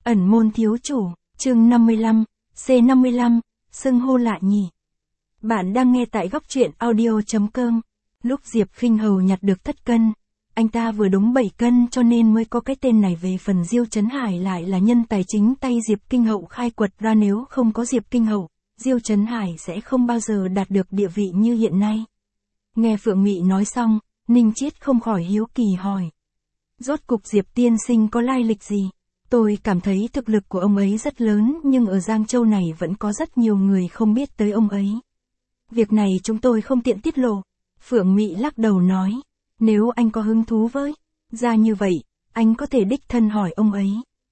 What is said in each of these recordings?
Ẩn môn thiếu chủ, chương 55, C55, xưng hô lạ nhỉ. Bạn đang nghe tại góc truyện audio.com. Lúc Diệp Khinh Hầu nhặt được thất cân, anh ta vừa đúng 7 cân cho nên mới có cái tên này. Về phần Diêu Chấn Hải lại là nhân tài chính tay Diệp Kinh Hậu khai quật ra, nếu không có Diệp Kinh Hậu, Diêu Chấn Hải sẽ không bao giờ đạt được địa vị như hiện nay. Nghe Phượng Mị nói xong, Ninh Chiết không khỏi hiếu kỳ hỏi. Rốt cục Diệp tiên sinh có lai lịch gì? Tôi cảm thấy thực lực của ông ấy rất lớn, nhưng ở Giang Châu này vẫn có rất nhiều người không biết tới ông ấy. Việc này chúng tôi không tiện tiết lộ. Phượng Mị lắc đầu nói, nếu anh có hứng thú với ra như vậy, anh có thể đích thân hỏi ông ấy.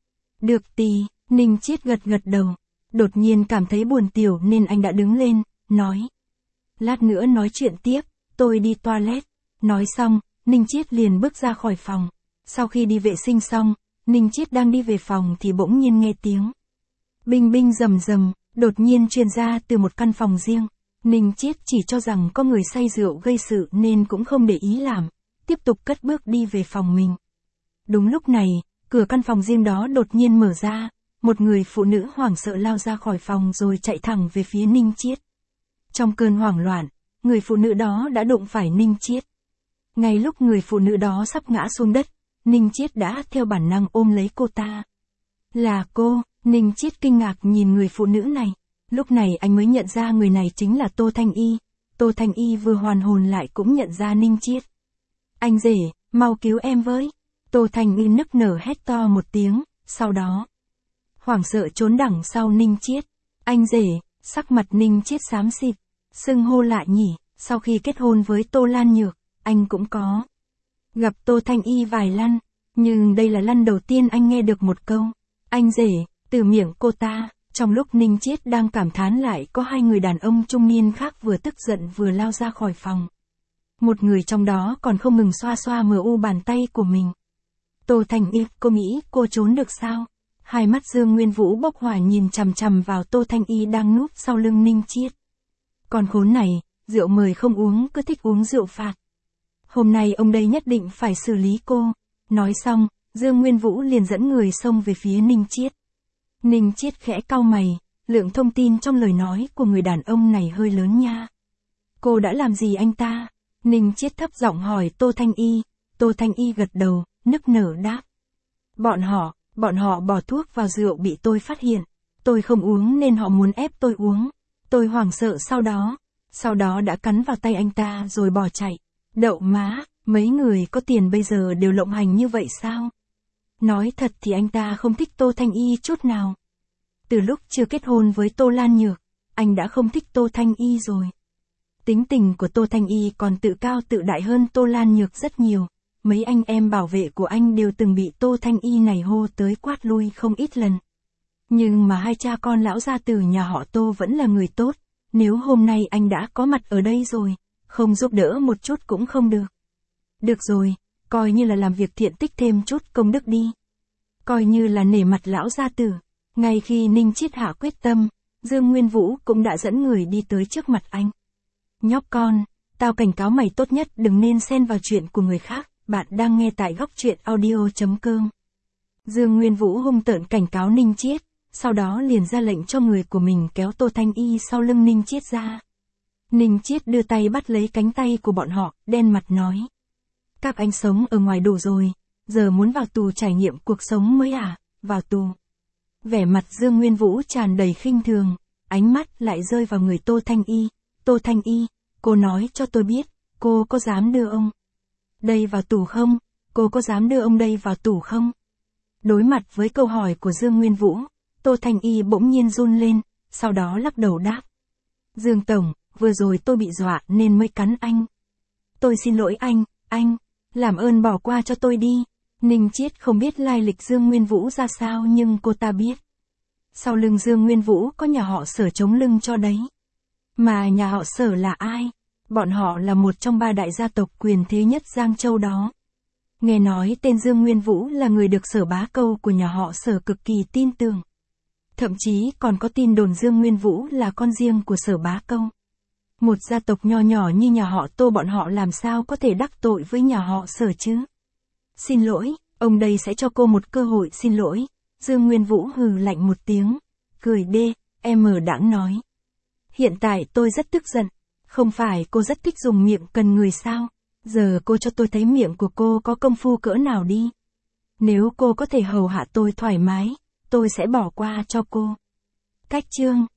Được tì, Ninh Chiết gật đầu. Đột nhiên cảm thấy buồn tiểu nên anh đã đứng lên, nói. Lát nữa nói chuyện tiếp, tôi đi toilet. Nói xong, Ninh Chiết liền bước ra khỏi phòng. Sau khi đi vệ sinh xong, Ninh Chiết đang đi về phòng thì bỗng nhiên nghe tiếng binh binh rầm rầm, đột nhiên truyền ra từ một căn phòng riêng. Ninh Chiết chỉ cho rằng có người say rượu gây sự nên cũng không để ý làm, tiếp tục cất bước đi về phòng mình. Đúng lúc này, cửa căn phòng riêng đó đột nhiên mở ra, một người phụ nữ hoảng sợ lao ra khỏi phòng rồi chạy thẳng về phía Ninh Chiết. Trong cơn hoảng loạn, người phụ nữ đó đã đụng phải Ninh Chiết. Ngay lúc người phụ nữ đó sắp ngã xuống đất, Ninh Chiết đã theo bản năng ôm lấy cô ta. Là cô, Ninh Chiết kinh ngạc nhìn người phụ nữ này. Lúc này anh mới nhận ra người này chính là Tô Thanh Y. Tô Thanh Y vừa hoàn hồn lại cũng nhận ra Ninh Chiết. Anh rể, mau cứu em với. Tô Thanh Y nức nở hét to một tiếng, sau đó hoảng sợ trốn đằng sau Ninh Chiết. Anh rể, sắc mặt Ninh Chiết xám xịt, xưng hô lạ nhỉ. Sau khi kết hôn với Tô Lan Nhược, anh cũng có gặp Tô Thanh Y vài lần, nhưng đây là lần đầu tiên anh nghe được một câu anh rể từ miệng cô ta. Trong lúc Ninh Chiết đang cảm thán lại có hai người đàn ông trung niên khác vừa tức giận vừa lao ra khỏi phòng. Một người trong đó còn không ngừng xoa xoa mờ u bàn tay của mình. Tô Thanh Y, cô nghĩ cô trốn được sao? Hai mắt Dương Nguyên Vũ bốc hỏa nhìn chằm chằm vào Tô Thanh Y đang núp sau lưng Ninh Chiết. Con khốn này, rượu mời không uống cứ thích uống rượu phạt. Hôm nay ông đây nhất định phải xử lý cô. Nói xong, Dương Nguyên Vũ liền dẫn người xông về phía Ninh Chiết. Ninh Chiết khẽ cau mày, lượng thông tin trong lời nói của người đàn ông này hơi lớn nha. Cô đã làm gì anh ta? Ninh Chiết thấp giọng hỏi Tô Thanh Y. Tô Thanh Y gật đầu, nức nở đáp. Bọn họ bỏ thuốc vào rượu bị tôi phát hiện. Tôi không uống nên họ muốn ép tôi uống. Tôi hoảng sợ sau đó đã cắn vào tay anh ta rồi bỏ chạy. Đậu má, mấy người có tiền bây giờ đều lộng hành như vậy sao? Nói thật thì anh ta không thích Tô Thanh Y chút nào. Từ lúc chưa kết hôn với Tô Lan Nhược, anh đã không thích Tô Thanh Y rồi. Tính tình của Tô Thanh Y còn tự cao tự đại hơn Tô Lan Nhược rất nhiều. Mấy anh em bảo vệ của anh đều từng bị Tô Thanh Y này hô tới quát lui không ít lần. Nhưng mà hai cha con lão gia tử nhà họ Tô vẫn là người tốt. Nếu hôm nay anh đã có mặt ở đây rồi, không giúp đỡ một chút cũng không được. Được rồi, coi như là làm việc thiện tích thêm chút công đức đi. Coi như là nể mặt lão gia tử. Ngay khi Ninh Chiết hạ quyết tâm, Dương Nguyên Vũ cũng đã dẫn người đi tới trước mặt anh. Nhóc con, tao cảnh cáo mày tốt nhất đừng nên xen vào chuyện của người khác. Bạn đang nghe tại góc truyện audio.com. Dương Nguyên Vũ hung tợn cảnh cáo Ninh Chiết, sau đó liền ra lệnh cho người của mình kéo Tô Thanh Y sau lưng Ninh Chiết ra. Ninh Chiết đưa tay bắt lấy cánh tay của bọn họ, đen mặt nói. Các anh sống ở ngoài đủ rồi, giờ muốn vào tù trải nghiệm cuộc sống mới à, vào tù. Vẻ mặt Dương Nguyên Vũ tràn đầy khinh thường, ánh mắt lại rơi vào người Tô Thanh Y. Tô Thanh Y, cô nói cho tôi biết, cô có dám đưa ông đây vào tù không? Cô có dám đưa ông đây vào tù không? Đối mặt với câu hỏi của Dương Nguyên Vũ, Tô Thanh Y bỗng nhiên run lên, sau đó lắc đầu đáp. Dương Tổng, vừa rồi tôi bị dọa nên mới cắn anh. Tôi xin lỗi anh, làm ơn bỏ qua cho tôi đi. Ninh Chiết không biết lai lịch Dương Nguyên Vũ ra sao nhưng cô ta biết. Sau lưng Dương Nguyên Vũ có nhà họ Sở chống lưng cho đấy. Mà nhà họ Sở là ai? Bọn họ là một trong 3 đại gia tộc quyền thế nhất Giang Châu đó. Nghe nói tên Dương Nguyên Vũ là người được Sở Bá Câu của nhà họ Sở cực kỳ tin tưởng. Thậm chí còn có tin đồn Dương Nguyên Vũ là con riêng của Sở Bá Câu. Một gia tộc nho nhỏ như nhà họ Tô bọn họ làm sao có thể đắc tội với nhà họ Sở chứ? Xin lỗi, ông đây sẽ cho cô một cơ hội xin lỗi. Dương Nguyên Vũ hừ lạnh một tiếng. Cười đê, em đãng nói. Hiện tại tôi rất tức giận. Không phải cô rất thích dùng miệng cần người sao? Giờ cô cho tôi thấy miệng của cô có công phu cỡ nào đi. Nếu cô có thể hầu hạ tôi thoải mái, tôi sẽ bỏ qua cho cô. Cách chương